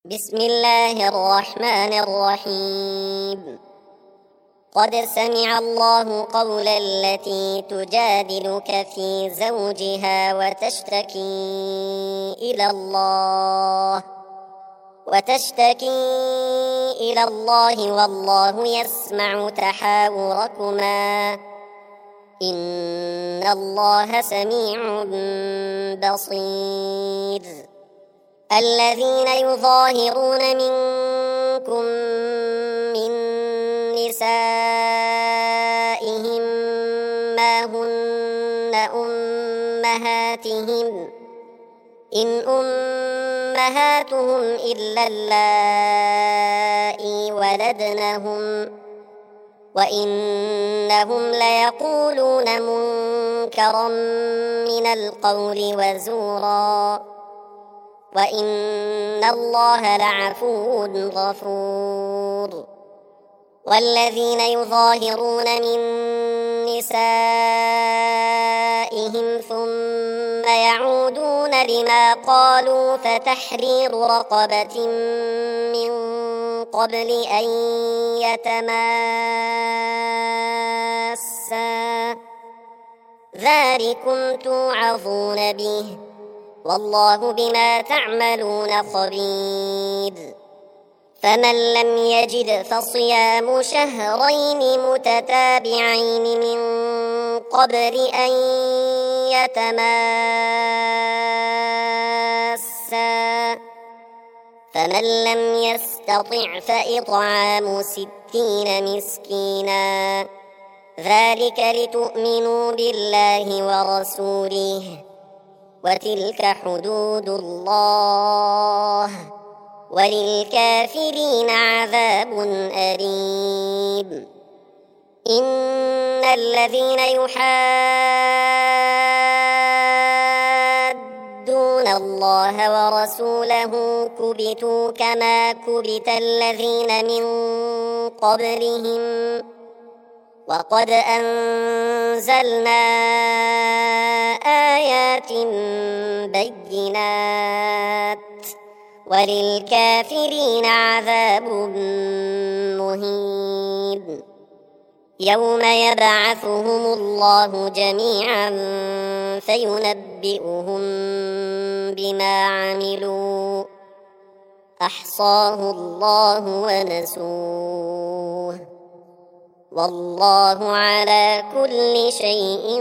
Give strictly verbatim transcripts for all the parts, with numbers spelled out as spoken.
بسم الله الرحمن الرحيم. قد سمع الله قول التي تجادلك في زوجها وتشتكي إلى الله وتشتكي إلى الله والله يسمع تحاوركما إن الله سميع بصير. الذين يظاهرون منكم من نسائهم ما هن أمهاتهم إن أمهاتهم إلا اللائي ولدنهم وإنهم ليقولون منكرا من القول وزورا وإن الله لعفو غفور. والذين يظاهرون من نسائهم ثم يعودون لما قالوا فتحرير رقبة من قبل أن يتماسا ذلكم توعظون به والله بما تعملون خبير. فمن لم يجد فصيام شهرين متتابعين من قبل أن يتماسا فمن لم يستطع فإطعام ستين مسكينا ذلك لتؤمنوا بالله ورسوله وتلك حدود الله وللكافرين عذاب أليم. إن الذين يحادون الله ورسوله كبتوا كما كبت الذين من قبلهم وقد أنزلنا آيات بينات وللكافرين عذاب مهين. يوم يبعثهم الله جميعا فينبئهم بما عملوا أحصاه الله ونسوه والله على كل شيء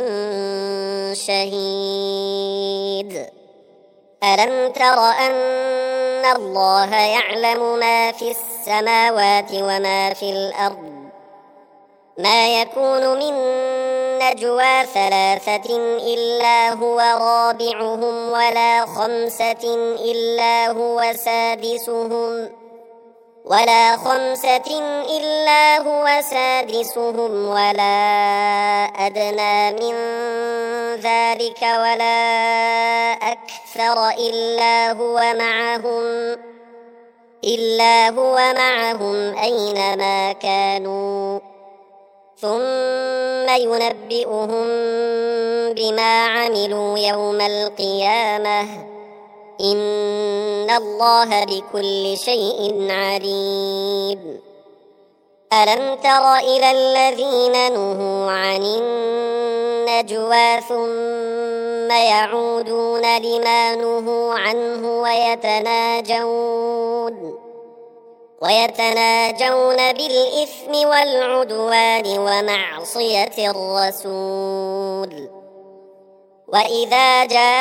شهيد. ألم تر أن الله يعلم ما في السماوات وما في الأرض ما يكون من نجوى ثلاثة إلا هو رابعهم ولا خمسة إلا هو سادسهم ولا خمسة إلا هو سادسهم ولا أدنى من ذلك ولا أكثر إلا هو معهم إلا هو معهم أينما كانوا ثم ينبئهم بما عملوا يوم القيامة إن الله بكل شيء عليم. ألم تر إلى الذين نهوا عن النجوى ثم يعودون لما نهوا عنه ويتناجون ويتناجون بالإثم والعدوان ومعصية الرسول وإذا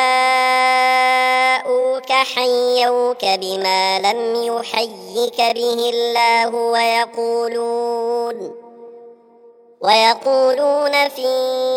جاءوك حيوك بما لم يحيك به الله ويقولون ويقولون في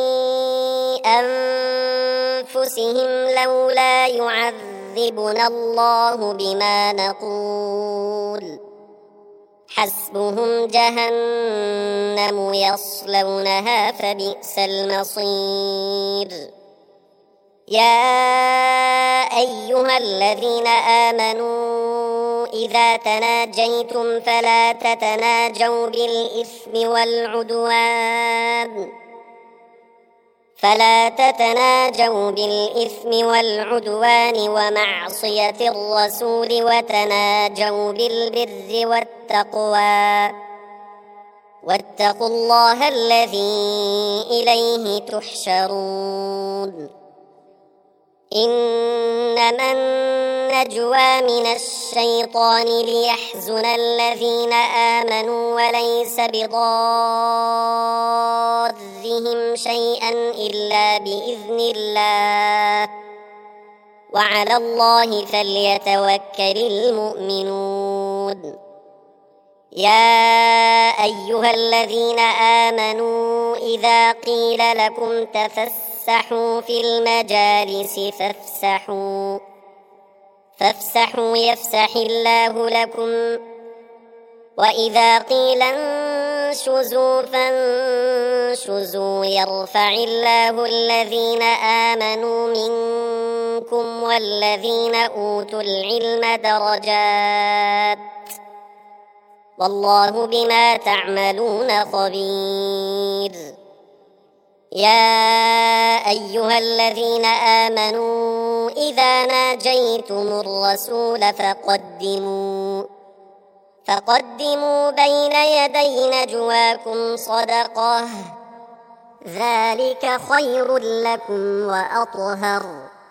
أنفسهم لولا يعذبنا الله بما نقول حسبهم جهنم يصلونها فبئس المصير. يا أيها الذين آمنوا إذا تناجيتم فلا تتناجوا بالإثم والعدوان فلا تتناجوا بالإثم والعدوان ومعصية الرسول وتناجوا بالبر والتقوى واتقوا الله الذي إليه تحشرون إنما النجوى من الشيطان ليحزن الذين آمنوا وليس بضارهم شيئا إلا بإذن الله وعلى الله فليتوكل المؤمنون يا أيها الذين آمنوا إذا قيل لكم تفسحوا في المجالس فافسحوا فافسحوا يفسح الله لكم وإذا قيل انشزوا فانشزوا يرفع الله الذين آمنوا منكم والذين أوتوا العلم درجات والله بما تعملون خبير يا أيها الذين آمنوا إذا ناجيتم الرسول فقدموا فقدموا بين يدي نجواكم صدقة ذلك خير لكم وأطهر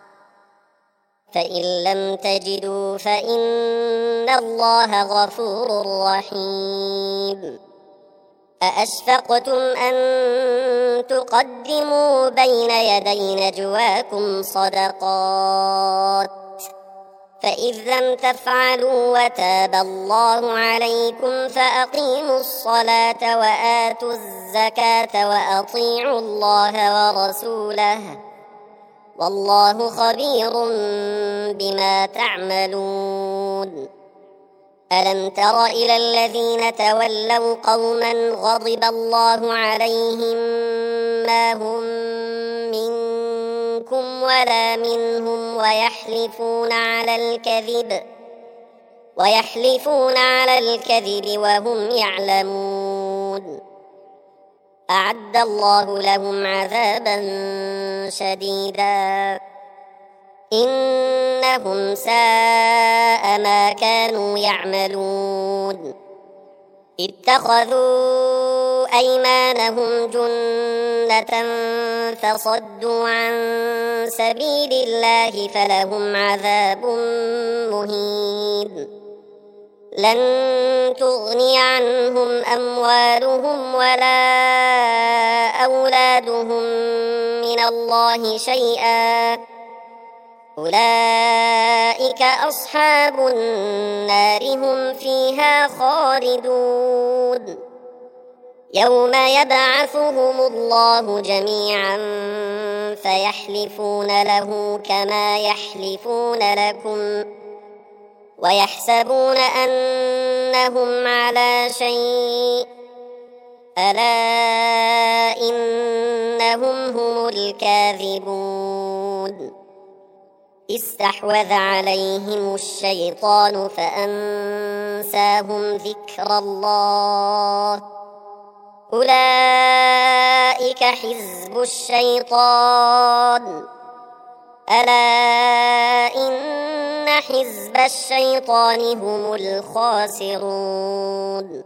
فإن لم تجدوا فإن الله غفور رحيم أأشفقتم أن تقدموا بين يدي نجواكم صدقات فإذ لم تفعلوا وتاب الله عليكم فأقيموا الصلاة وآتوا الزكاة وأطيعوا الله ورسوله والله خبير بما تعملون ألم تر إلى الذين تولوا قوما غضب الله عليهم ما هم منكم ولا منهم ويحلفون على الكذب ويحلفون على الكذب وهم يعلمون أعد الله لهم عذابا شديدا إنهم ساء ما كانوا يعملون اتخذوا أيمانهم جنة فصدوا عن سبيل الله فلهم عذاب مهين لن تغني عنهم أموالهم ولا أولادهم من الله شيئا أولئك أصحاب النار هم فيها خالدون يوم يبعثهم الله جميعا فيحلفون له كما يحلفون لكم ويحسبون أنهم على شيء ألا إنهم هم الكاذبون استحوذ عليهم الشيطان فأنساهم ذكر الله أولئك حزب الشيطان ألا إن حزب الشيطان هم الخاسرون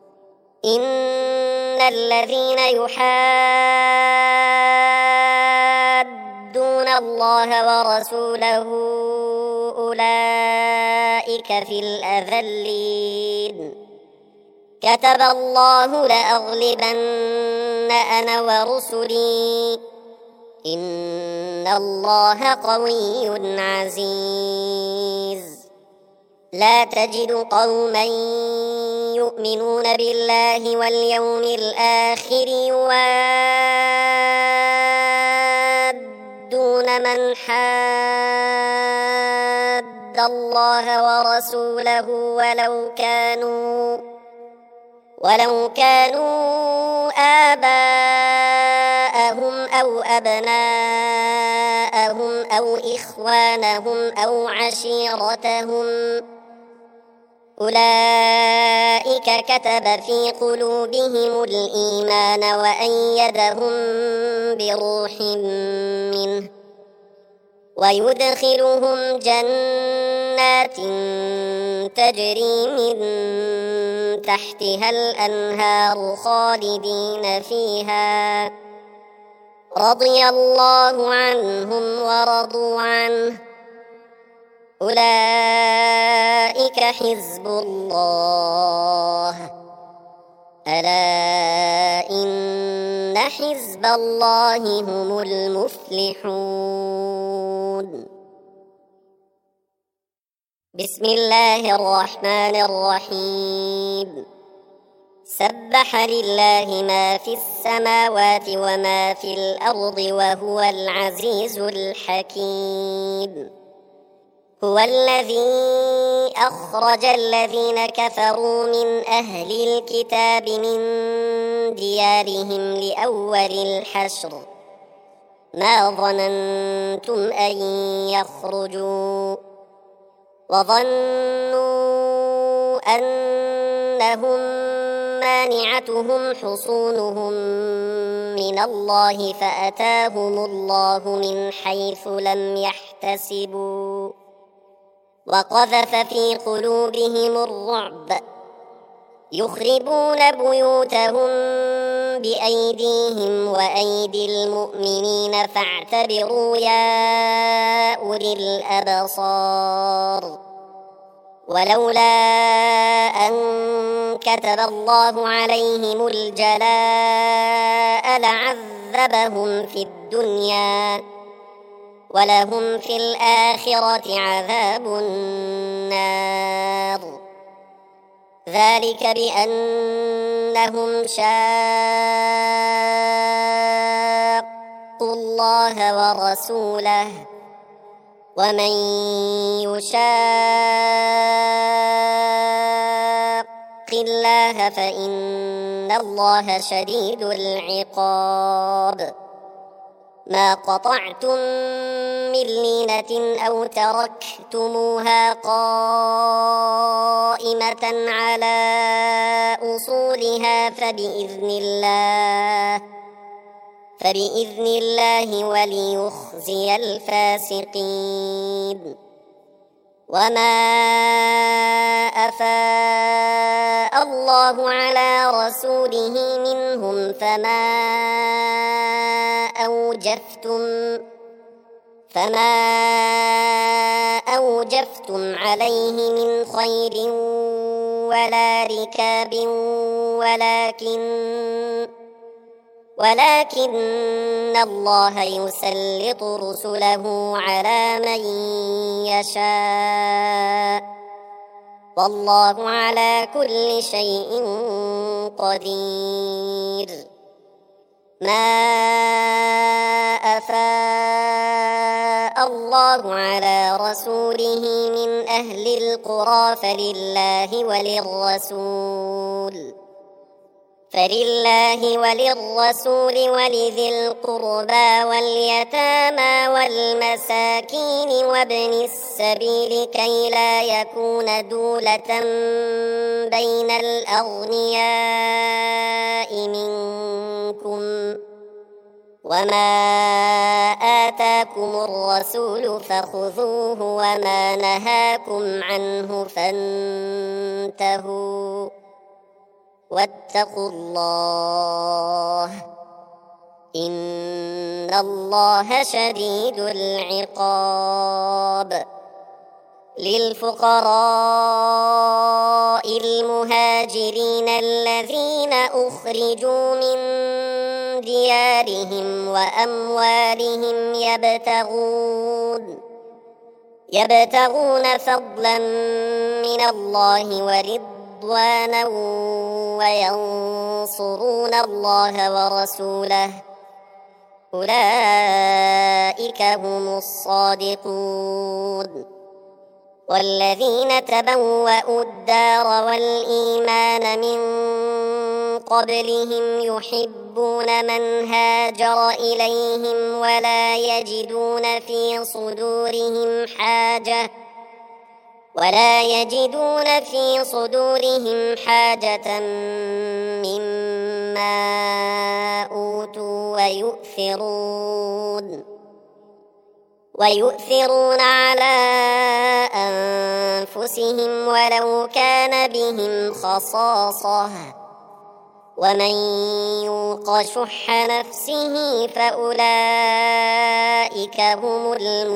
إن الذين يحادون الله ورسوله أولئك في الأذلين كتب الله لأغلبن أنا ورسلي إن الله قوي عزيز لا تجد قوما يؤمنون بالله واليوم الآخر يوادون من حاد الله ورسوله ولو كانوا ولو كانوا آباءهم أو أبناءهم أو إخوانهم أو عشيرتهم أولئك كتب في قلوبهم الإيمان وأيدهم بروح منه ويدخلهم جنات تجري من تحتها الأنهار خالدين فيها رضي الله عنهم ورضوا عنه أولئك حزب الله ألا إن حزب الله هم المفلحون. بسم الله الرحمن الرحيم. سبح لله ما في السماوات وما في الأرض وهو العزيز الحكيم. هو الذي أخرج الذين كفروا من أهل الكتاب من ديارهم لأول الحشر ما ظننتم أن يخرجوا وظنوا أنهم مانعتهم حصونهم من الله فأتاهم الله من حيث لم يحتسبوا وقذف في قلوبهم الرعب يخربون بيوتهم بأيديهم وأيدي المؤمنين فاعتبروا يا أولي الأبصار. ولولا أن كتب الله عليهم الجلاء لعذبهم في الدنيا ولهم في الآخرة عذاب النار ذلك بأنهم شاقوا الله ورسوله ومن يشاق الله فإن الله شديد العقاب. ما قطعتم من لينة أو تركتموها قائمة على أصولها فبإذن الله فبإذن الله وليخزي الفاسقين. وما أفاء الله على رسوله منهم فما أوجفتم فما أوجفتم عليه من خير ولا ركاب ولكن ولكن الله يسلط رسله على من يشاء والله على كل شيء قدير. ما أفاء الله على رسوله من أهل القرى فلله وللرسول فلله وللرسول ولذي القربى واليتامى والمساكين وابن السبيل كي لا يكون دولة بين الأغنياء منكم وما آتاكم الرسول فخذوه وما نهاكم عنه فانتهوا واتقوا الله إن الله شديد العقاب. للفقراء المهاجرين الذين أخرجوا من ديارهم وأموالهم يبتغون يبتغون فضلا من الله ورضوانا وينصرون الله ورسوله أولئك هم الصادقون. والذين تبوأوا الدار والإيمان من قبلهم يحبون من هاجر إليهم ولا يجدون في صدورهم حاجة ولا يجدون في صدورهم حاجة مما أوتوا ويؤثرون ويؤثرون على أنفسهم ولو كان بهم خصاصة ومن يوق شح نفسه فأولئك هم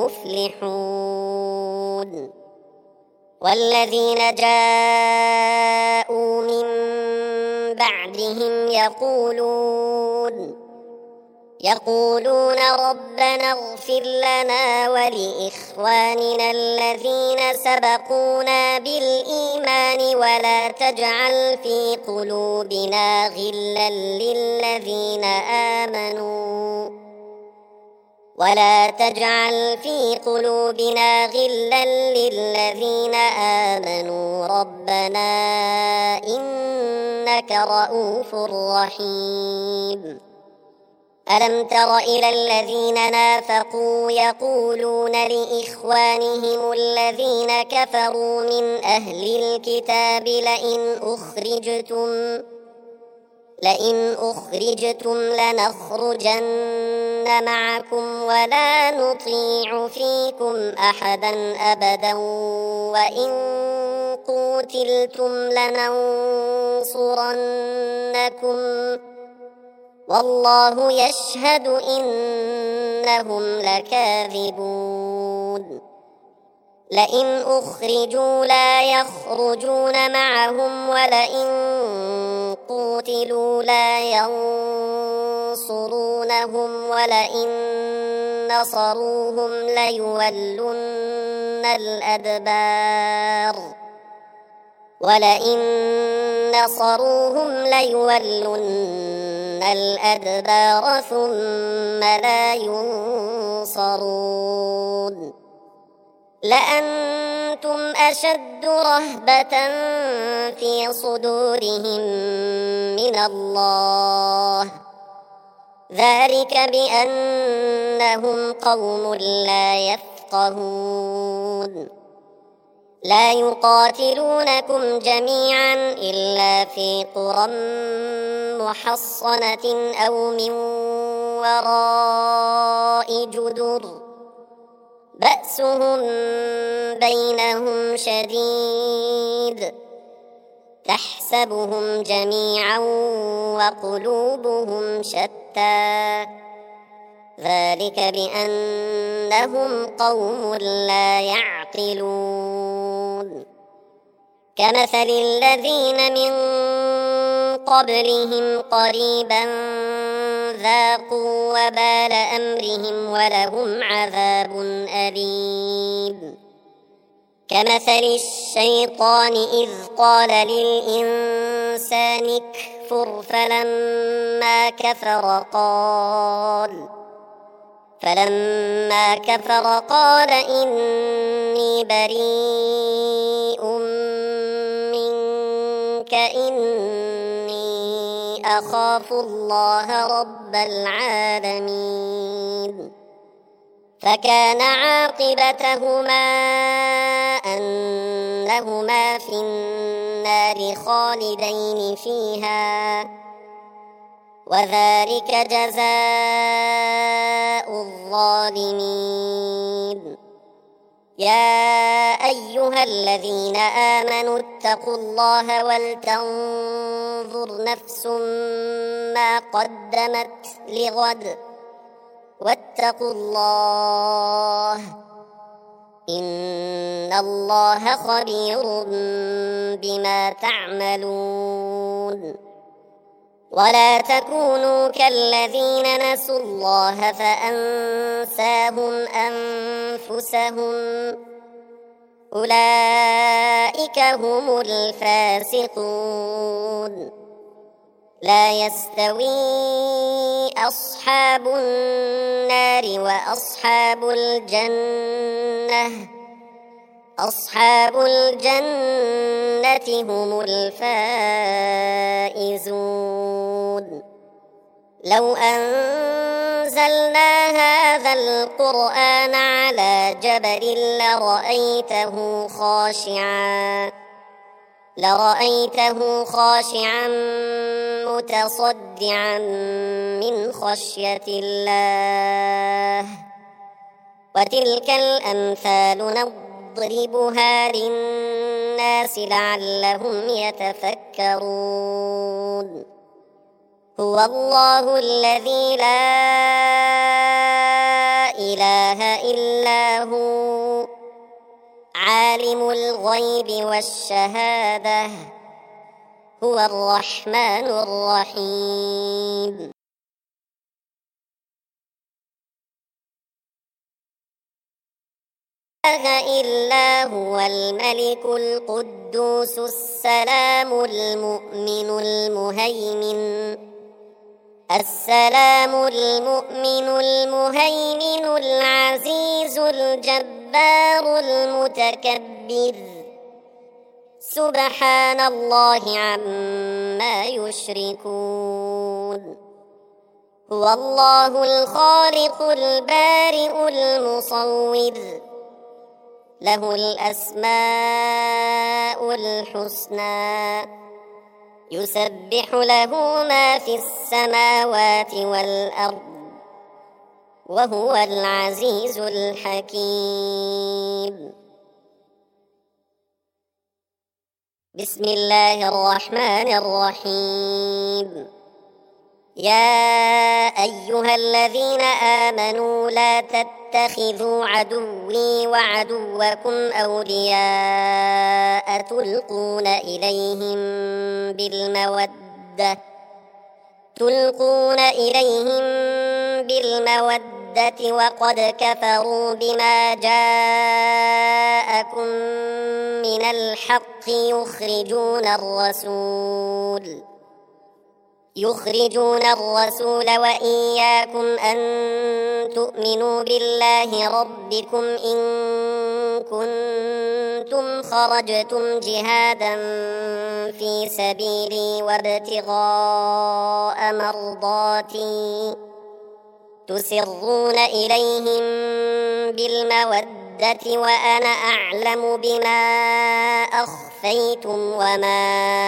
المفلحون والذين جاءوا من بعدهم يقولون يقولون ربنا اغفر لنا ولإخواننا الذين سبقونا بالإيمان ولا تجعل في قلوبنا غلا للذين آمنوا ولا تجعل في قلوبنا غلا للذين آمنوا ربنا إنك رؤوف رحيم. ألم تر إلى الذين نافقوا يقولون لإخوانهم الذين كفروا من أهل الكتاب لئن أخرجتم لئن أخرجتم لنخرجن معكم ولا نطيع فيكم أحدا أبدا وإن قوتلتم لننصرنكم والله يشهد إنهم لكاذبون. لئن أخرجوا لا يخرجون معهم ولئن قوتلوا لا ينصرونهم ولئن نصروهم ليولن الأدبار ولئن نصروهم ليولن الأدبار ثم لا ينصرون. لأنتم أشد رهبة في صدورهم من الله ذلك بأنهم قوم لا يفقهون. لا يقاتلونكم جميعا إلا في قرى محصنة أو من وراء جدر بأسهم بينهم شديد تحسبهم جميعا وقلوبهم شتى ذلك بأنهم قوم لا يعقلون. كمثل الذين من قبلهم قريبا ذاقوا وبال أمرهم ولهم عذاب أليم. كمثل الشيطان إذ قال للإنسان اكفر فلما كفر قال فلما كفر قال إني بريء منك إني أخاف الله رب العالمين. فكان عاقبتهما أنهما في النار خالدين فيها وذلك جزاء الظالمين. يا أيها الذين آمنوا اتقوا الله ولتنظر نفس ما قدمت لغد واتقوا الله إن الله خبير بما تعملون. ولا تكونوا كالذين نسوا الله فأنساهم أنفسهم أولئك هم الفاسقون. لا يستوي أصحاب النار وأصحاب الجنة أصحاب الجنة هم الفائزون. لو أنزلنا أنزلنا هذا القرآن على جبل لرأيته خاشعا لرأيته خاشعا متصدعا من خشية الله وتلك الأمثال نضربها للناس لعلهم يتفكرون هو الله الذي لا إله إلا هو عالم الغيب والشهادة هو الرحمن الرحيم لا إله إلا هو الملك القدوس السلام المؤمن المهيمن السلام المؤمن المهيمن العزيز الجبار المتكبر سبحان الله عما يشركون هو الله الخالق البارئ المصور له الأسماء الحسنى يسبح له ما في السماوات والأرض وهو العزيز الحكيم بسم الله الرحمن الرحيم يا أيها الذين آمنوا لا تتخذوا عدوي وعدوكم أولياء تلقون إليهم بالمودة تلقون إليهم بالمودة وقد كفروا بما جاءكم من الحق يخرجون الرسول يخرجون الرسول وإياكم أن تؤمنوا بالله ربكم إن كنتم خرجتم جهادا في سبيلي وابتغاء مرضاتي تسرون إليهم بالمودة وأنا أعلم بما أخفيتم وما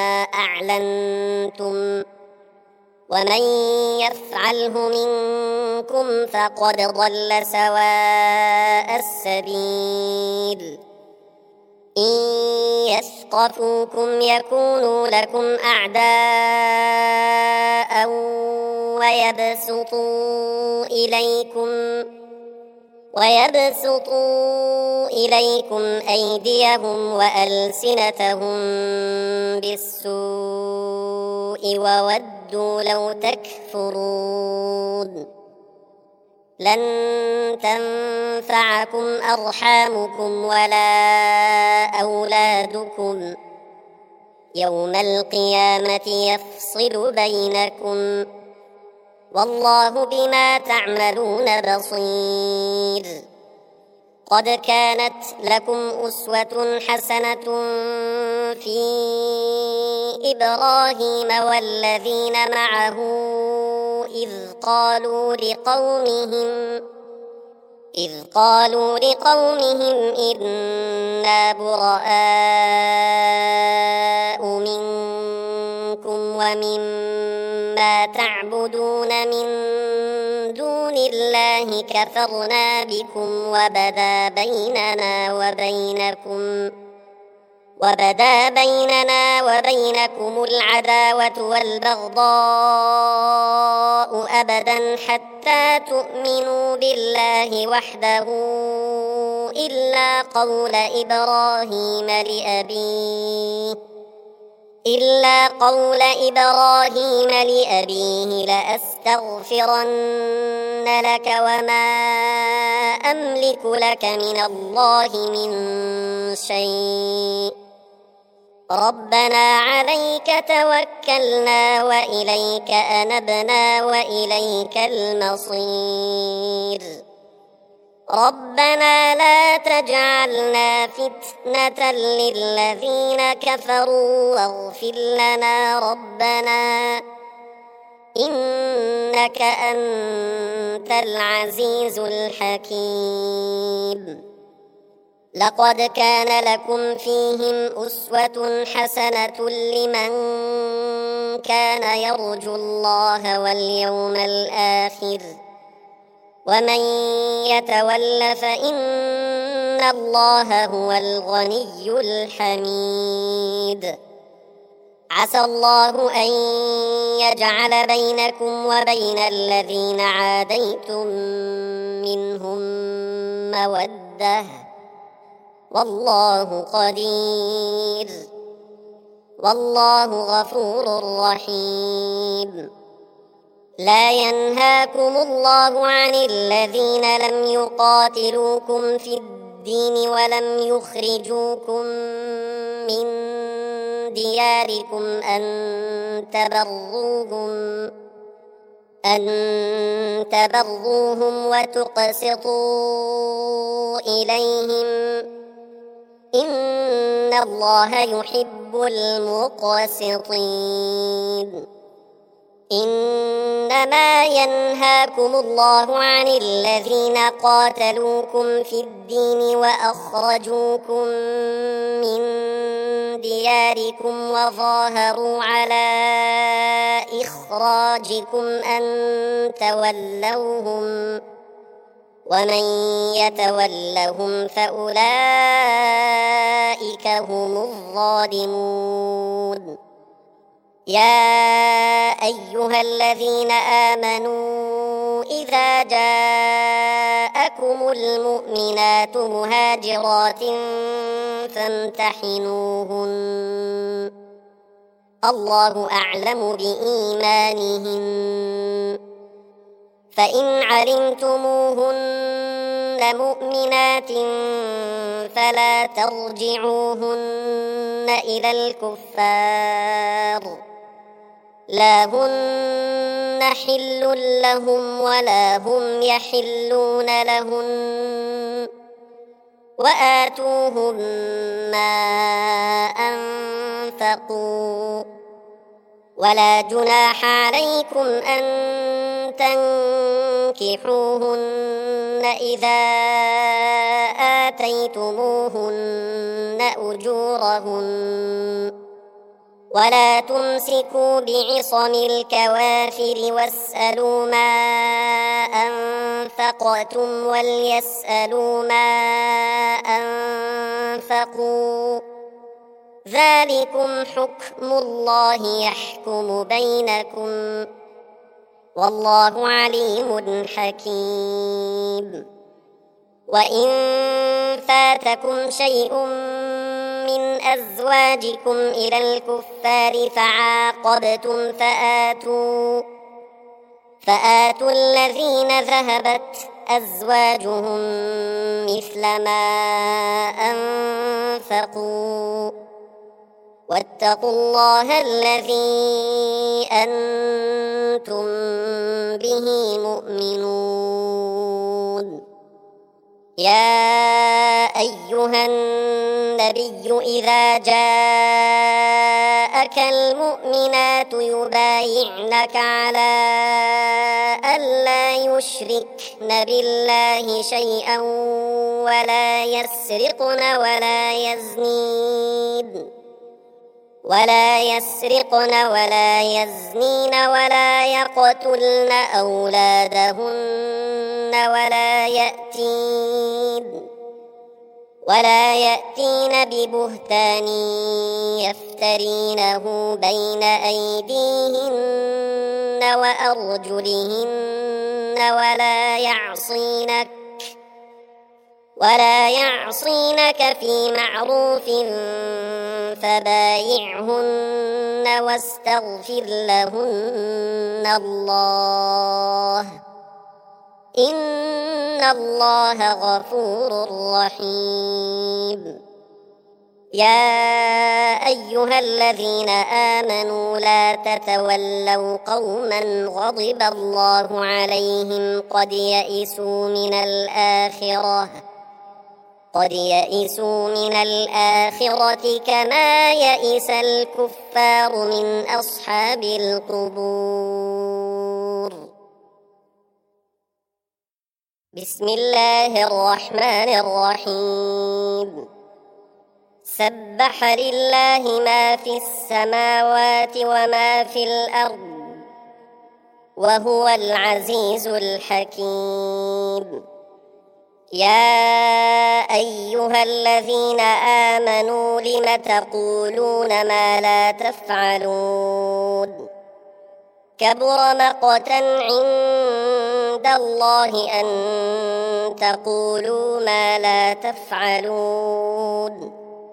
أعلنتم ومن يفعله منكم فقد ضل سواء السبيل إن يثقفوكم يكونوا لكم أعداء ويبسطوا إليكم ويبسطوا إليكم أيديهم وألسنتهم بالسوء وودوا لو تكفرون لن تنفعكم أرحامكم ولا أولادكم يوم القيامة يفصل بينكم والله بما تعملون بصير قد كانت لكم أسوة حسنة في إبراهيم والذين معه إذ قالوا لقومهم إذ قالوا لقومهم إنا براء منكم ومما تعبدون من دون الله كفرنا بكم وبدا بيننا وبينكم وبدا بيننا وبينكم العداوة والبغضاء أبدا حتى تؤمنوا بالله وحده إلا قول إبراهيم لأبيه إلا قول إبراهيم لأبيه لأستغفرن لك وما أملك لك من الله من شيء ربنا عليك توكلنا وإليك أنبنا وإليك المصير ربنا لا تجعلنا فتنة للذين كفروا واغفر لنا ربنا إنك أنت العزيز الحكيم. لقد كان لكم فيهم أسوة حسنة لمن كان يرجو الله واليوم الآخر ومن يتول فإن الله هو الغني الحميد. عسى الله أن يجعل بينكم وبين الذين عاديتم منهم مودة والله قدير والله غفور رحيم. لا ينهاكم الله عن الذين لم يقاتلوكم في الدين ولم يخرجوكم من دياركم أن تبروهم أن تبروهم وتقسطوا إليهم إن الله يحب المقسطين. إنما ينهاكم الله عن الذين قاتلوكم في الدين وأخرجوكم من دياركم وظاهروا على إخراجكم أن تولوهم ومن يتولهم فأولئك هم الظالمون. يا أيها الذين آمنوا إذا جاءكم المؤمنات مهاجرات فامتحنوهن الله أعلم بإيمانهن فإن علمتموهن مؤمنات فلا ترجعوهن إلى الكفار لا هن حل لهم ولا هم يحلون لهن وآتوهم ما أنفقوا ولا جناح عليكم أن تنكحوهن إذا آتيتموهن أجورهن ولا تمسكوا بعصم الكوافر واسألوا ما أنفقتم وليسألوا ما أنفقوا ذلكم حكم الله يحكم بينكم والله عليم حكيم. وإن فاتكم شيء من أزواجكم إلى الكفار فعاقبتم فآتوا فآتوا الذين ذهبت أزواجهم مثل ما أنفقوا واتقوا الله الذي أنتم به مؤمنون. يا أيها النبي إذا جاءك المؤمنات يبايعنك على ألا يشركن بالله شيئا ولا يسرقن ولا يزنين ولا يسرقن ولا يزنين ولا يقتلن أولادهن ولا يأتين ولا يأتين ببهتان يفترينه بين أيديهن وأرجلهن ولا يعصينك ولا يعصينك في معروف فبايعهن واستغفر لهن الله إن الله غفور رحيم. يا أيها الذين آمنوا لا تتولوا قوما غضب الله عليهم قد يئسوا من الآخرة قد يئسوا من الآخرة كما يئس الكفار من أصحاب القبور. بسم الله الرحمن الرحيم. سبح لله ما في السماوات وما في الأرض وهو العزيز الحكيم. يا أيها الذين آمنوا لم تقولون ما لا تفعلون كبر مقتا عند الله أن تقولوا ما لا تفعلون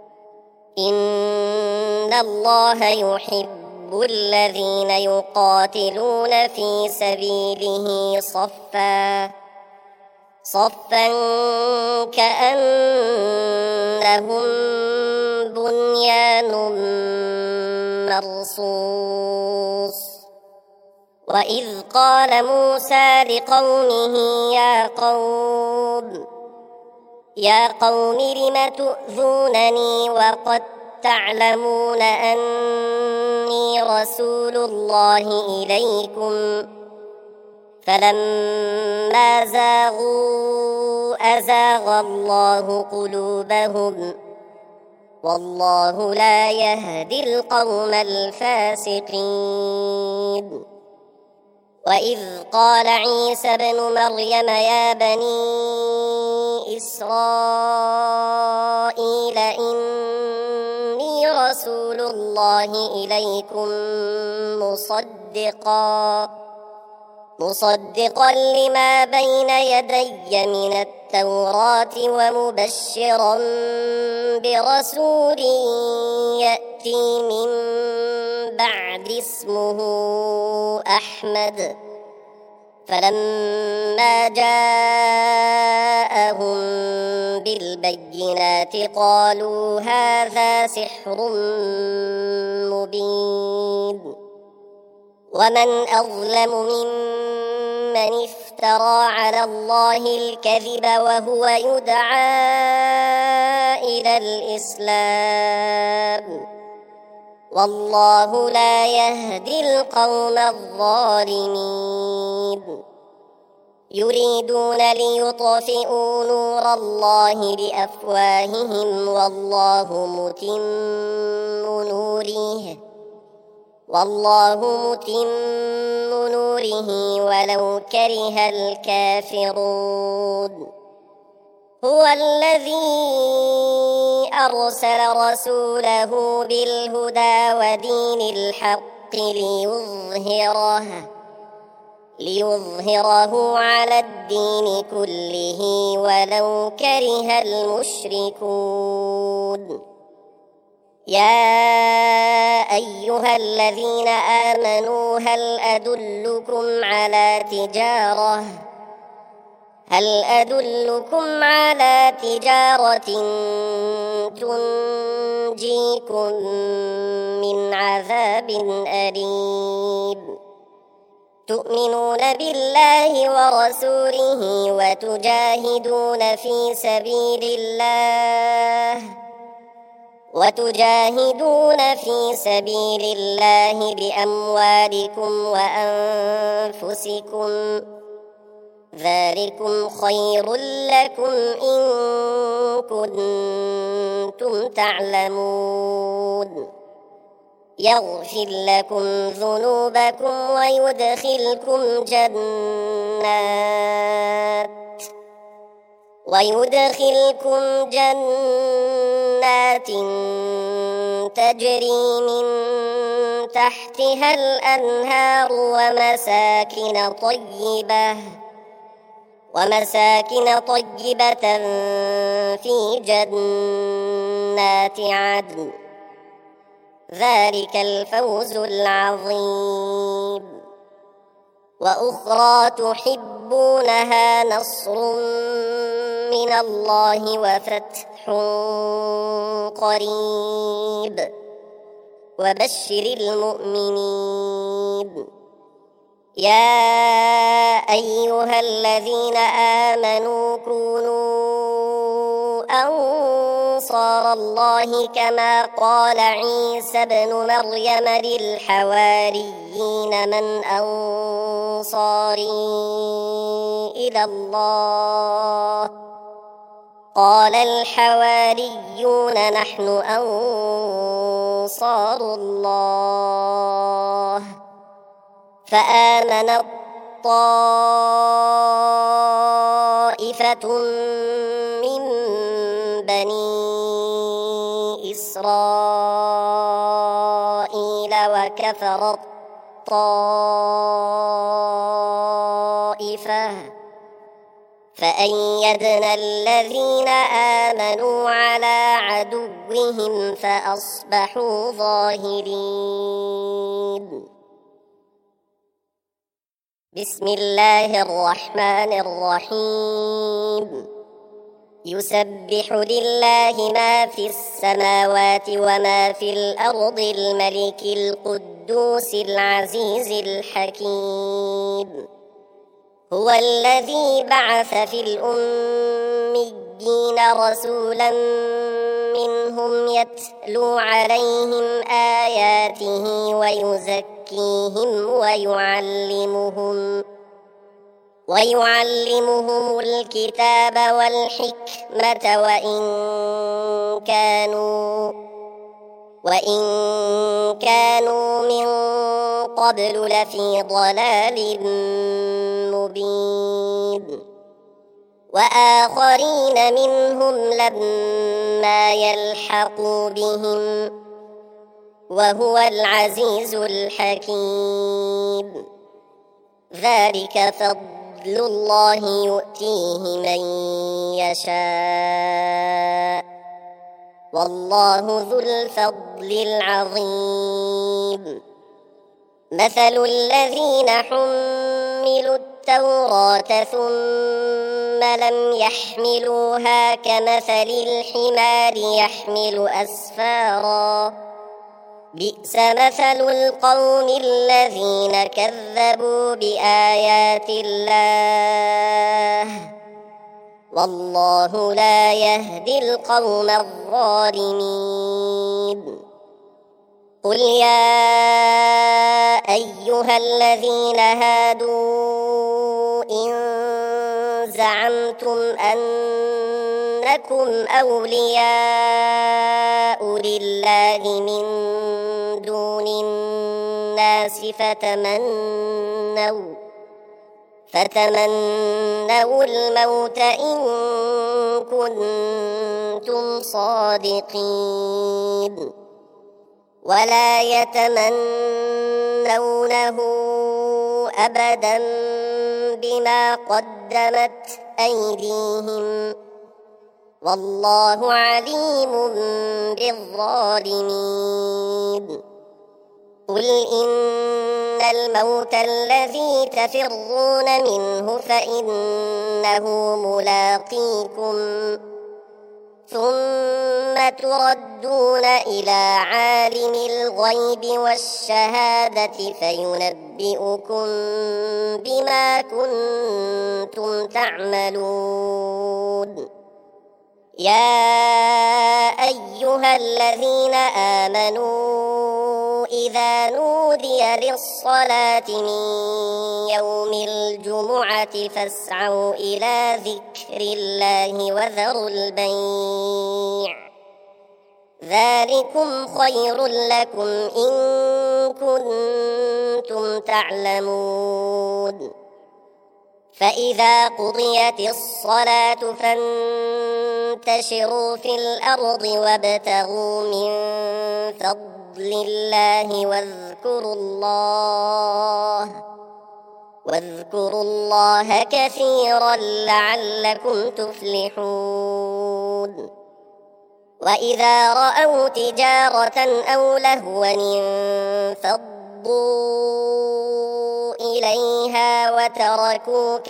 إن الله يحب الذين يقاتلون في سبيله صفا صفا كأنهم بنيان مرصوص. وإذ قال موسى لقومه يا قوم يا قوم لم تؤذونني وقد تعلمون أني رسول الله إليكم فلما زاغوا أزاغ الله قلوبهم والله لا يهدي القوم الفاسقين. وإذ قال عيسى ابن مريم يا بني إسرائيل إني رسول الله إليكم مصدقا مصدقا لما بين يدي من التوراة ومبشرا برسول يأتي من بعد اسمه أحمد. فلما جاءهم بالبينات قالوا هذا سحر مبين. ومن أظلم ممن افترى على الله الكذب وهو يدعى إلى الإسلام والله لا يهدي القوم الظالمين. يريدون ليطفئوا نور الله بأفواههم والله متم نوره والله متم نوره ولو كره الكافرون. هو الذي أرسل رسوله بالهدى ودين الحق ليظهره ليظهره على الدين كله ولو كره المشركون. يا أيها الذين آمنوا هل أدلكم على تجارة هل أدلكم على تجارة تنجيكم من عذاب أليم. تؤمنون بالله ورسوله وتجاهدون في سبيل الله وتجاهدون في سبيل الله بأموالكم وأنفسكم ذلكم خير لكم إن كنتم تعلمون. يغفر لكم ذنوبكم ويدخلكم جنات ويدخلكم جنات تجري من تحتها الأنهار ومساكن طيبة ومساكن طيبة في جنات عدن ذلك الفوز العظيم. وأخرى تحبونها نصر من الله وفتح قريب وبشر المؤمنين. يا أيها الذين آمنوا كونوا أنصار الله كما قال عيسى ابن مريم للحواريين من أنصاري إلى الله قال الحواريون نحن أنصار الله فآمن طائفة من بني إسرائيل وكفر الطائفة فأيدنا الذين آمنوا على عدوهم فأصبحوا ظاهرين. بسم الله الرحمن الرحيم. يسبح لله ما في السماوات وما في الأرض الملك القدوس العزيز الحكيم. هو الذي بعث في الأميين رسولا منهم يتلو عليهم آياته ويزكيهم ويعلمهم ويعلمهم الكتاب والحكمة وإن كانوا وإن كانوا من قبل لفي ضلال مبين. وآخرين منهم لما يلحقوا بهم وهو العزيز الحكيم. ذلك فضل الله يؤتيه من يشاء والله ذو الفضل العظيم. مثل الذين حملوا التوراة ثم لم يحملوها كمثل الحمار يحمل أسفارا بئس مثل القوم الذين كذبوا بآيات الله والله لا يهدي القوم الظالمين. قل يا أيها الذين هادوا إن زعمتم أنكم أولياء لله من دون الناس فتمنوا فتمنوا الموت إن كنتم صادقين ولا يتمنونه أبدا بما قدمت أيديهم والله عليم بالظالمين. قل إن الموت الذي تفرون منه فإنه ملاقيكم ثم تردون إلى عالم الغيب والشهادة فينبئكم بما كنتم تعملون. يا أيها الذين آمنوا إذا نودي للصلاة من يوم الجمعة فاسعوا إلى ذكر الله وذروا البيع ذلكم خير لكم إن كنتم تعلمون. فإذا قضيت الصلاة فانتشروا في الأرض وابتغوا من فضل الله واذكروا الله واذكروا الله كثيرا لعلكم تفلحون. وإذا رأوا تجارة أو لهوا انفضوا إليها وتركوك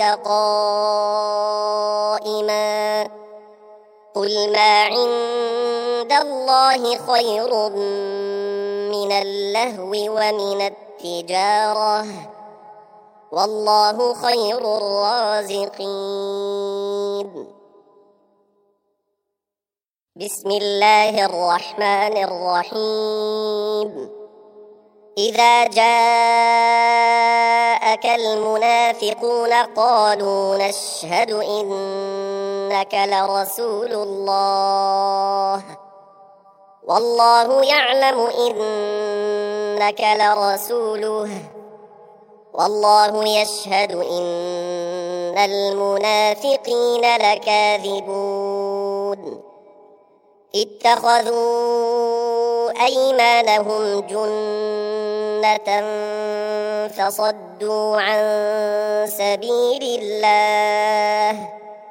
قائما قل ما عند الله خير من اللهو ومن التجارة والله خير الرازقين. بسم الله الرحمن الرحيم إذا جاءك المنافقون قالوا نشهد إنك لرسول الله والله يعلم إنك لرسوله والله يشهد إن المنافقين لكاذبون اتخذوا أيمانهم جنة فصدوا عن سبيل الله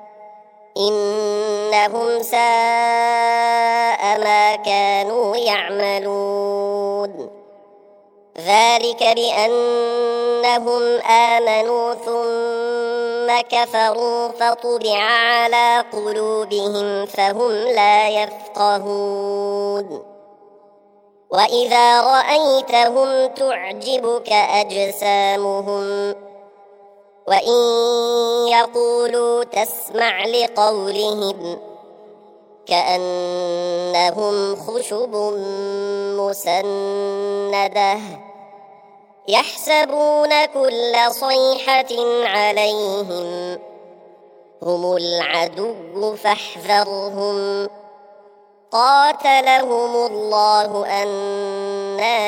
إنهم ساء ما كانوا يعملون ذلك بأنهم آمنوا ثم كفروا فطبع على قلوبهم فهم لا يفقهون وإذا رأيتهم تعجبك أجسامهم وإن يقولوا تسمع لقولهم كأنهم خشب مسندة يحسبون كل صيحة عليهم هم العدو فاحذرهم قاتلهم الله أنى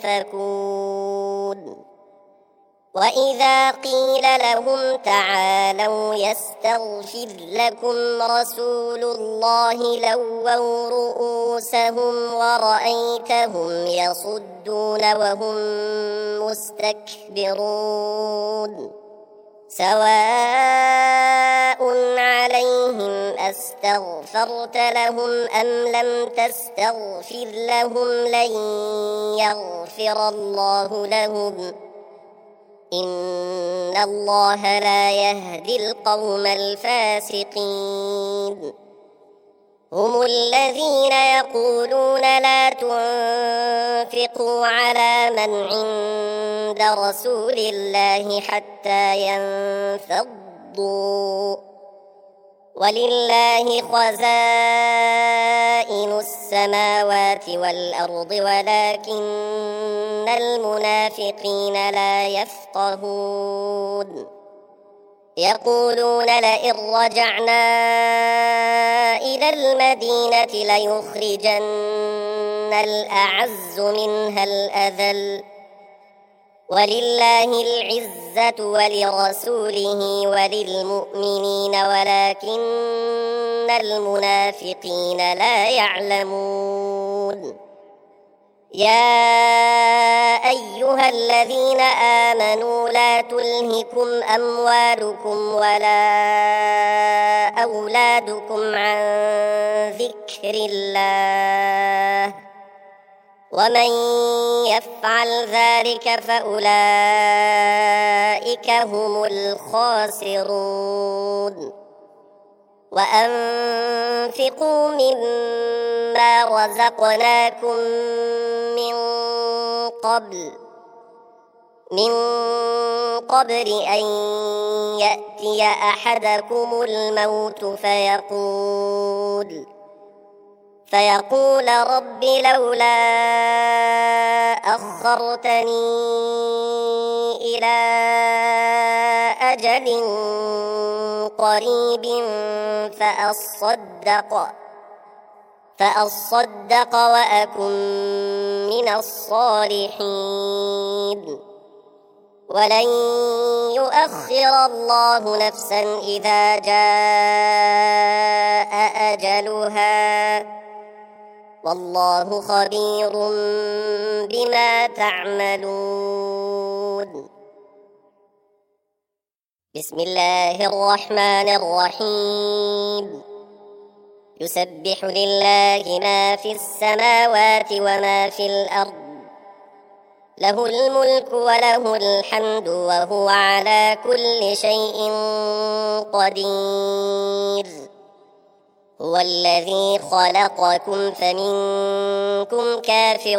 يؤفكون وإذا قيل لهم تعالوا يستغفر لكم رسول الله لووا رؤوسهم ورأيتهم يصدون وهم مستكبرون سواء عليهم أستغفرت لهم أم لم تستغفر لهم لن يغفر الله لهم إن الله لا يهدي القوم الفاسقين هم الذين يقولون لا تنفقوا على من عند رسول الله حتى ينفضوا ولله خزائن السماوات والأرض ولكن المنافقين لا يفقهون يقولون لئن رجعنا إلى المدينة ليخرجن الأعز منها الأذل ولله العزة ولرسوله وللمؤمنين ولكن المنافقين لا يعلمون يا أيها الذين آمنوا لا تلهكم أموالكم ولا أولادكم عن ذكر الله ومن يفعل ذلك فأولئك هم الخاسرون وأنفقوا مما رزقناكم من قبل من قبل أن يأتي أحدكم الموت فيقول فيقول رب لولا أخرتني إلى أجل قريب فأصدق فأصدق وأكن من الصالحين ولن يؤخر الله نفسا إذا جاء أجلها والله خبير بما تعملون بسم الله الرحمن الرحيم يسبح لله ما في السماوات وما في الأرض له الملك وله الحمد وهو على كل شيء قدير هو الذي خلقكم فمنكم كافر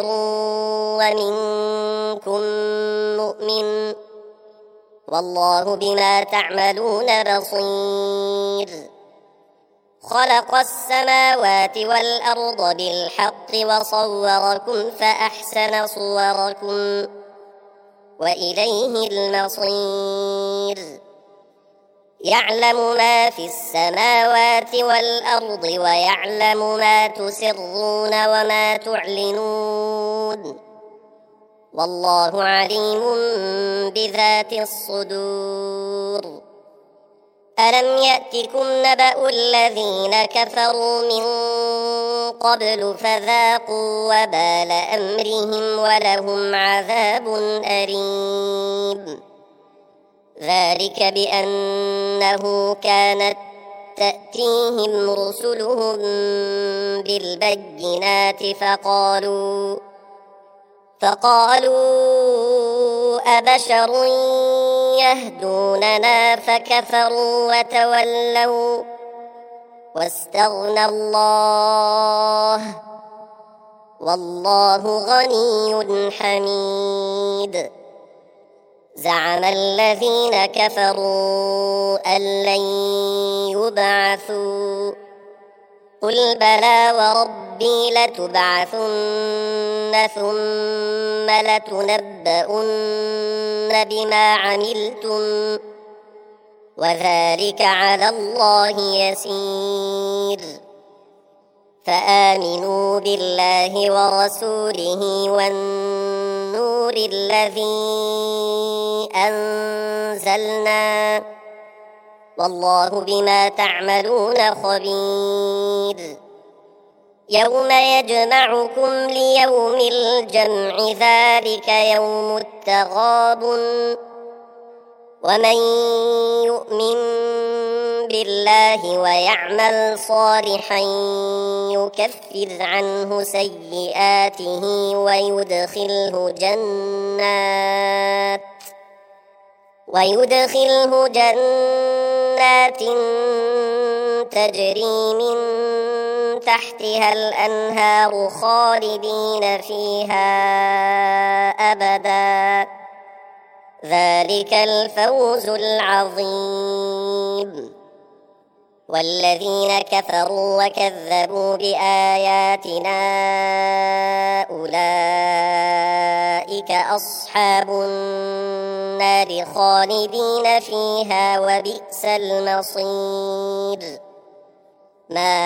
ومنكم مؤمن والله بما تعملون بصير خلق السماوات والأرض بالحق وصوركم فأحسن صوركم وإليه المصير يعلم ما في السماوات والأرض ويعلم ما تسرون وما تعلنون والله عليم بذات الصدور ألم يأتكم نبأ الذين كفروا من قبل فذاقوا وبال أمرهم ولهم عذاب أليم ذلك بأنه كانت تأتيهم رسلهم بالبينات فقالوا فقالوا أبشر يهدوننا فكفروا وتولوا واستغنى الله والله غني حميد زعم الذين كفروا أن لن يبعثوا قل بلى وربي لتبعثن ثم لتنبؤن بما عملتم وذلك على الله يسير فآمنوا بالله ورسوله والنور الذي أنزلنا والله بما تعملون خبير يوم يجمعكم ليوم الجمع ذلك يوم التغابن ومن يؤمن بالله ويعمل صالحا يكفر عنه سيئاته ويدخله جنات ويدخله جنات تجري من تحتها الأنهار خالدين فيها أبدا ذلك الفوز العظيم والذين كفروا وكذبوا بآياتنا أولئك أصحاب النار خالدين فيها وبئس المصير ما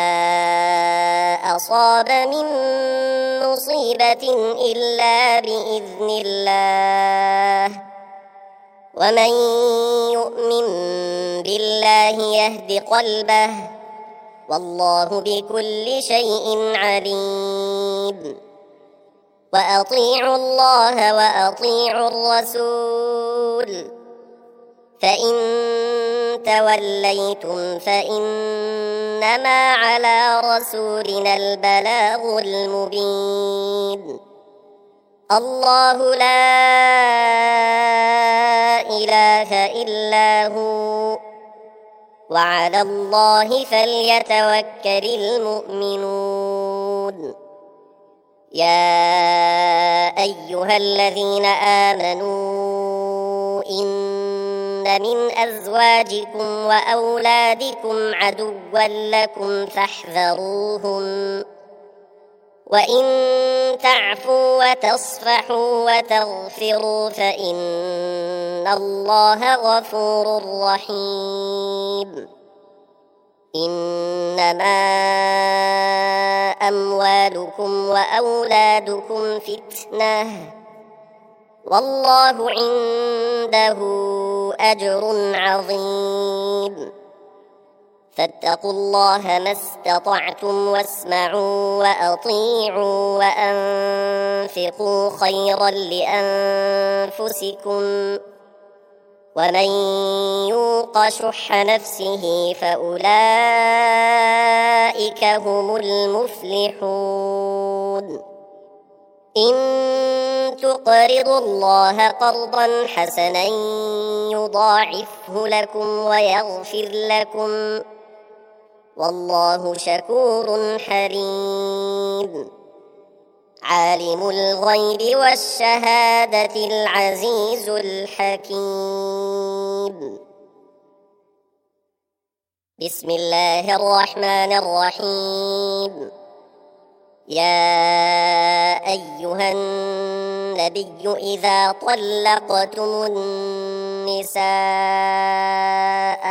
أصاب من مصيبة إلا بإذن الله ومن يؤمن بالله يهد قلبه والله بكل شيء عليم وأطيعوا الله وأطيعوا الرسول فإن توليتم فإنما على رسولنا البلاغ المبين الله لا إله إلا هو وعلى الله فليتوكل المؤمنون يا أيها الذين آمنوا إن من أزواجكم وأولادكم عدوا لكم فاحذروهم وإن تعفوا وتصفحوا وتغفروا فإن الله غفور رحيم إنما أموالكم وأولادكم فتنة والله عنده أجر عظيم فاتقوا الله ما استطعتم واسمعوا وأطيعوا وأنفقوا خيرا لأنفسكم ومن يوق شح نفسه فأولئك هم المفلحون إن تقرضوا الله قرضا حسنا يضاعفه لكم ويغفر لكم والله شكور حليم عالم الغيب والشهادة العزيز الحكيم. بسم الله الرحمن الرحيم. يا أيها النبي إذا طلقتم النساء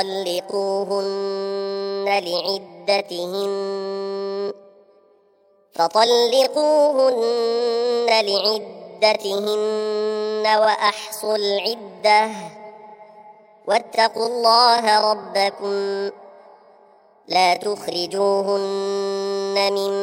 فطلقوهن لعدتهن فطلقوهن لعدتهن وأحصوا العدة واتقوا الله ربكم لا تخرجوهن من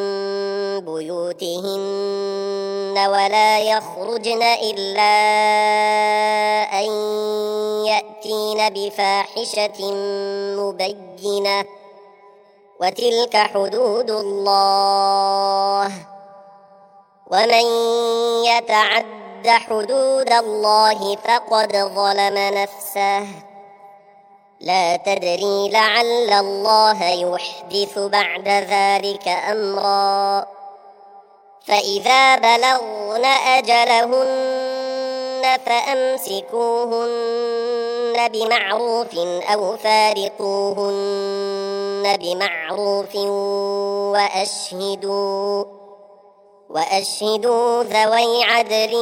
بيوتهن ولا يخرجن إلا أن يأتين بفاحشة مبينة وتلك حدود الله ومن يتعد حدود الله فقد ظلم نفسه لا تدري لعل الله يحدث بعد ذلك أمرا فإذا بلغن أجلهن فأمسكوهن بمعروف أو فارقوهن بمعروف وأشهدوا وأشهدوا ذوي عدل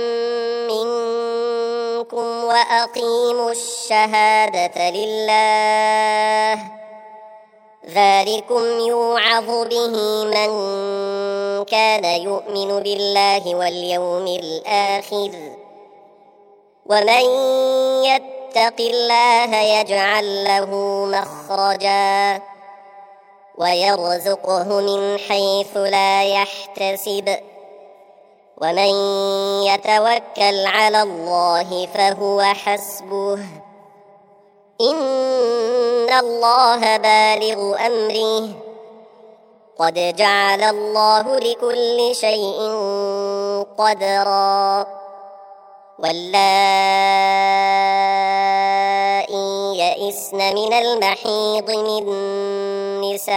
منكم وأقيموا الشهادة لله ذلكم يوعظ به من كان يؤمن بالله واليوم الآخر ومن يتق الله يجعل له مخرجا ويرزقه من حيث لا يحتسب ومن يتوكل على الله فهو حسبه إن الله بالغ أمره قد جعل الله لكل شيء قدرا واللائي يئسن من المحيض من نسائكم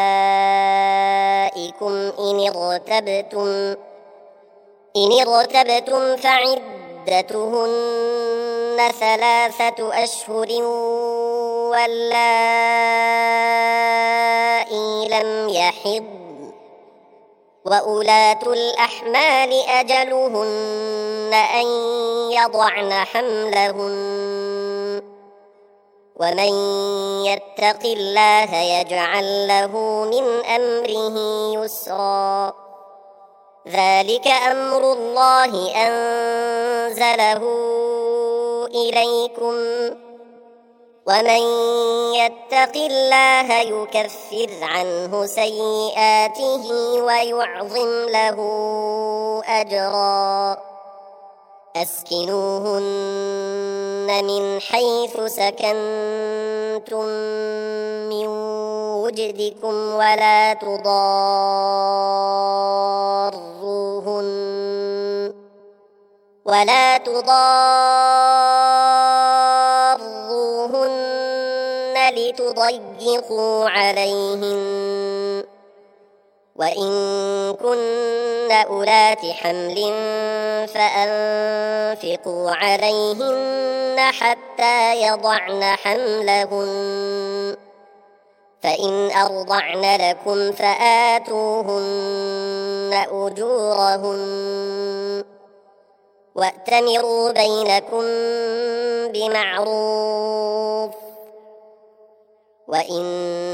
إن ارتبتم إن ارتبتم فعدتهن ثلاثة أشهر واللائي لم يحضن وأولاة الأحمال أجلهن أن يضعن حملهن ومن يتق الله يجعل له من أمره يسرا ذلك أمر الله أنزله إليكم ومن يتق الله يكفر عنه سيئاته ويعظم له أجرا أسكنوهن من حيث سكنتم من وجدكم ولا تضاروهن ولا تضاروهن لتضيقوا عليهن وإن كن أولات حمل فأنفقوا عليهن حتى يضعن حملهن فإن أرضعن لكم فآتوهن أجورهن وأتمروا بينكم بمعروف وإن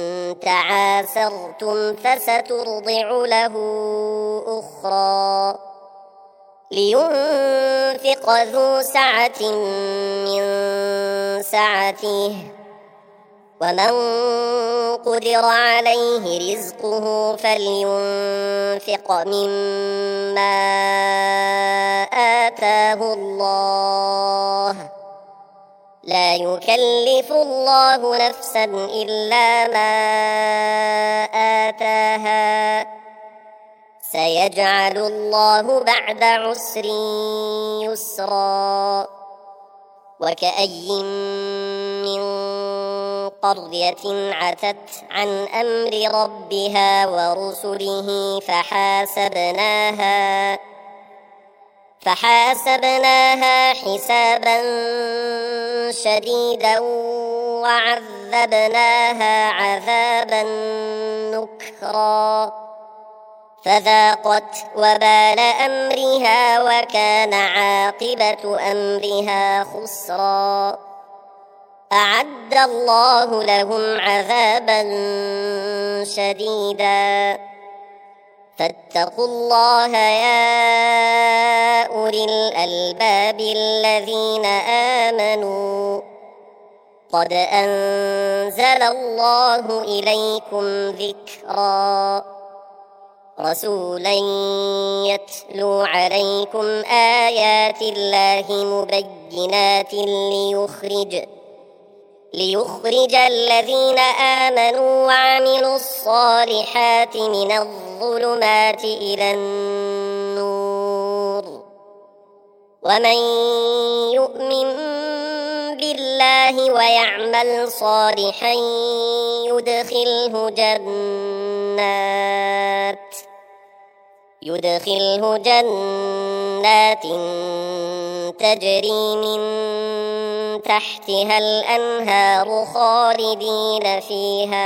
تعاسرتم فسترضع له أخرى لينفق ذو سعة من سعته ومن قدر عليه رزقه فلينفق مما آتاه الله لا يكلف الله نفسا إلا ما آتاها سيجعل الله بعد عسر يسرا وكأي من قرية عتت عن أمر ربها ورسله فحاسبناها فحاسبناها حسابا شديدا وعذبناها عذابا نكرا فذاقت وبال أمرها وكان عاقبة أمرها خسرا أعد الله لهم عذابا شديدا فاتقوا الله يا أولي الألباب الذين آمنوا قد أنزل الله إليكم ذكرا رسولا يتلو عليكم آيات الله مبينات ليخرج ليخرج الذين آمنوا وعملوا الصالحات من الظلمات إلى النور ومن يؤمن بالله ويعمل صالحا يدخله جنات يدخله جنات تجري من تحتها الأنهار خالدين فيها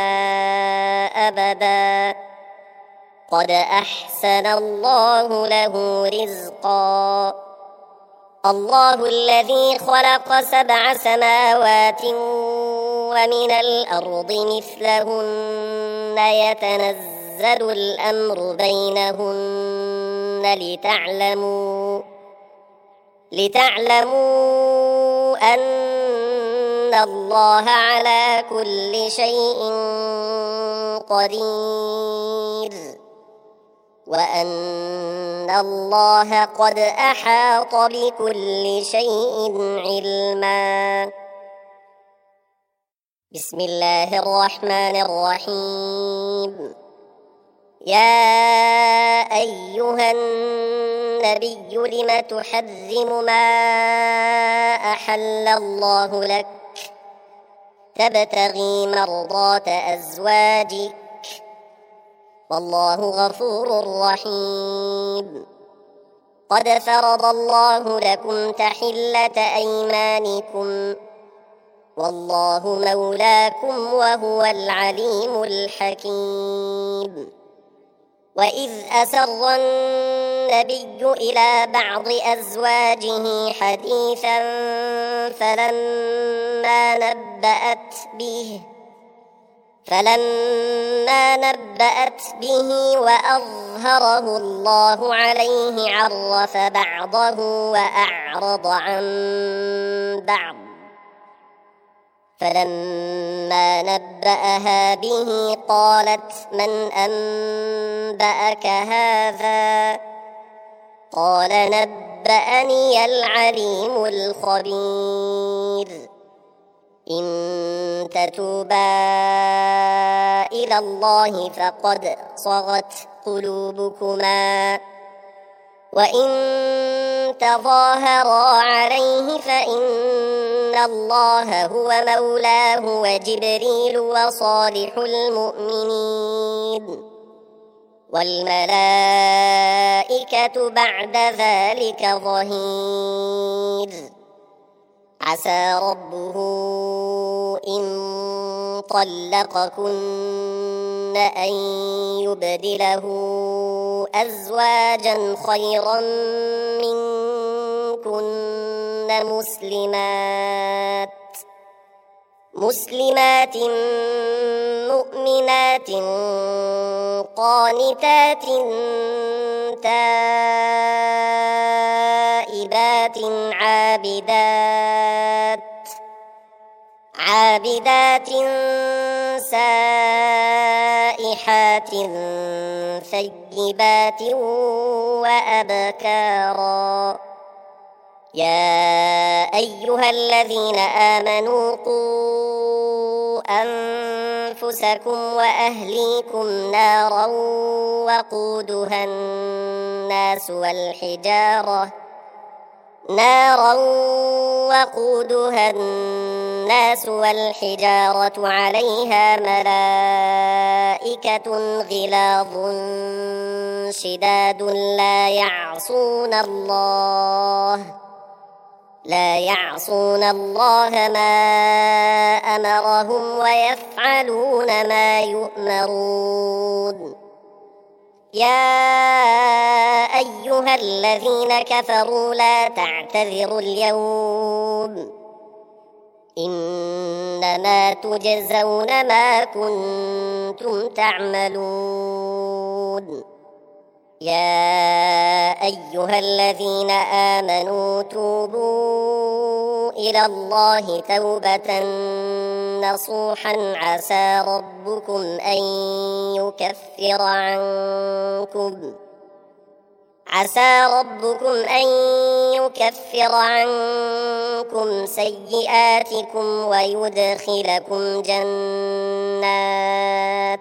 أبدا قد أحسن الله له رزقا الله الذي خلق سبع سماوات ومن الأرض مثلهن يتنزل الأمر بينهن لتعلموا لتعلموا أن الله على كل شيء قدير وأن الله قد أحاط بكل شيء علما بسم الله الرحمن الرحيم يا أيها النبي لم تحرم ما أحل الله لك تبتغي مرضات أزواجك والله غفور رحيم قد فرض الله لكم تحلة أيمانكم والله مولاكم وهو العليم الحكيم وإذ أسر النبي إلى بعض أزواجه حديثا فلما نبأت به فلما نبأت به وأظهره الله عليه عرف بعضه وأعرض عن بعض فلما نبأها به قالت من أنبأك هذا قال نبأني العليم الخبير إن تتوبا إلى الله فقد صغت قلوبكما وإن تظاهرا عليه فإن الله هو مولاه وجبريل وصالح المؤمنين والملائكة بعد ذلك ظهير عسى ربه إن طلقكن أن يبدله أزواجا خيرا منكن مسلمات مسلمات مؤمنات قانتات تائبات عابدات عابدات سائحات ثيبات وأبكارا يا أيها الذين آمنوا قوا أنفسكم وأهليكم نارا وقودها الناس والحجارة نارا وقودها الناس والحجارة عليها ملائكة غلاظ شداد لا يعصون الله لا يعصون الله ما أمرهم ويفعلون ما يؤمرون يا أيها الذين كفروا لا تعتذروا اليوم إنما تجزون ما كنتم تعملون يا أيها الذين آمنوا توبوا إلى الله توبة نصوحا عسى ربكم أن يكفر عنكم عسى ربكم أن يكفر عنكم سيئاتكم ويدخلكم جنات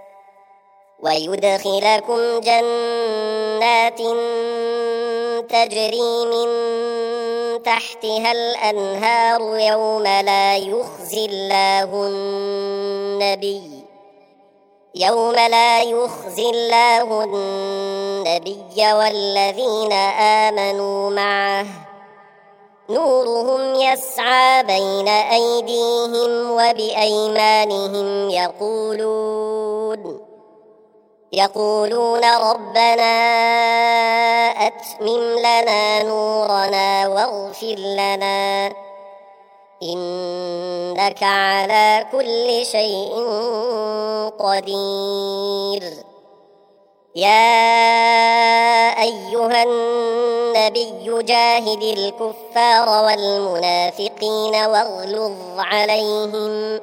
ويدخلكم جنات تجري من تحتها الأنهار يوم لا يخزي الله النبي يوم لا يخزي الله النبي والذين آمنوا معه نورهم يسعى بين أيديهم وبأيمانهم يقولون يقولون ربنا أتمم لنا نورنا واغفر لنا إنك على كل شيء قدير يا أيها النبي جاهد الكفار والمنافقين واغلظ عليهم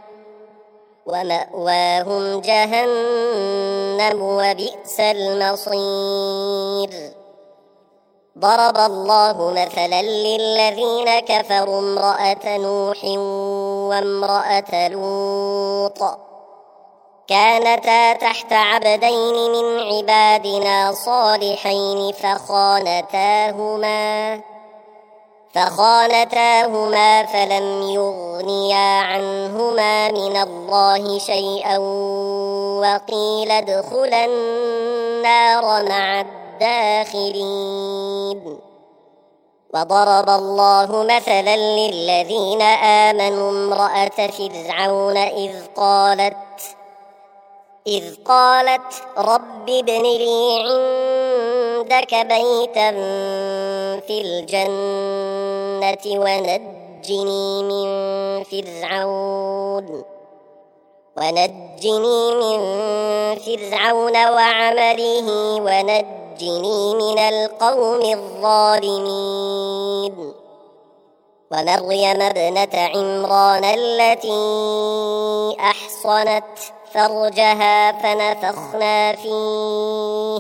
ومأواهم جهنم وبئس المصير ضرب الله مثلا للذين كفروا امرأة نوح وامرأة لوط كانتا تحت عبدين من عبادنا صالحين فخانتاهما فخانتاهما فلم يغنيا عنهما من الله شيئا وقيل ادخلا النار مع الداخلين وضرب الله مثلا للذين آمنوا امرأة فرعون إذ قالت إذ قالت رب ابن لي عندك بيتا في الجنة ونجني من فرعون ونجني من فرعون وعمله ونجني من القوم الظالمين ومريم ابنة عمران التي أحصنت فرجها فنفخنا فيه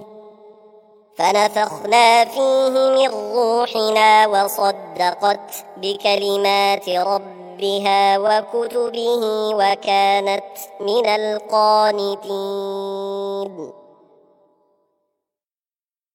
فنفخنا فيه من روحنا وصدقت بكلمات ربها وكتبه وكانت من القانتين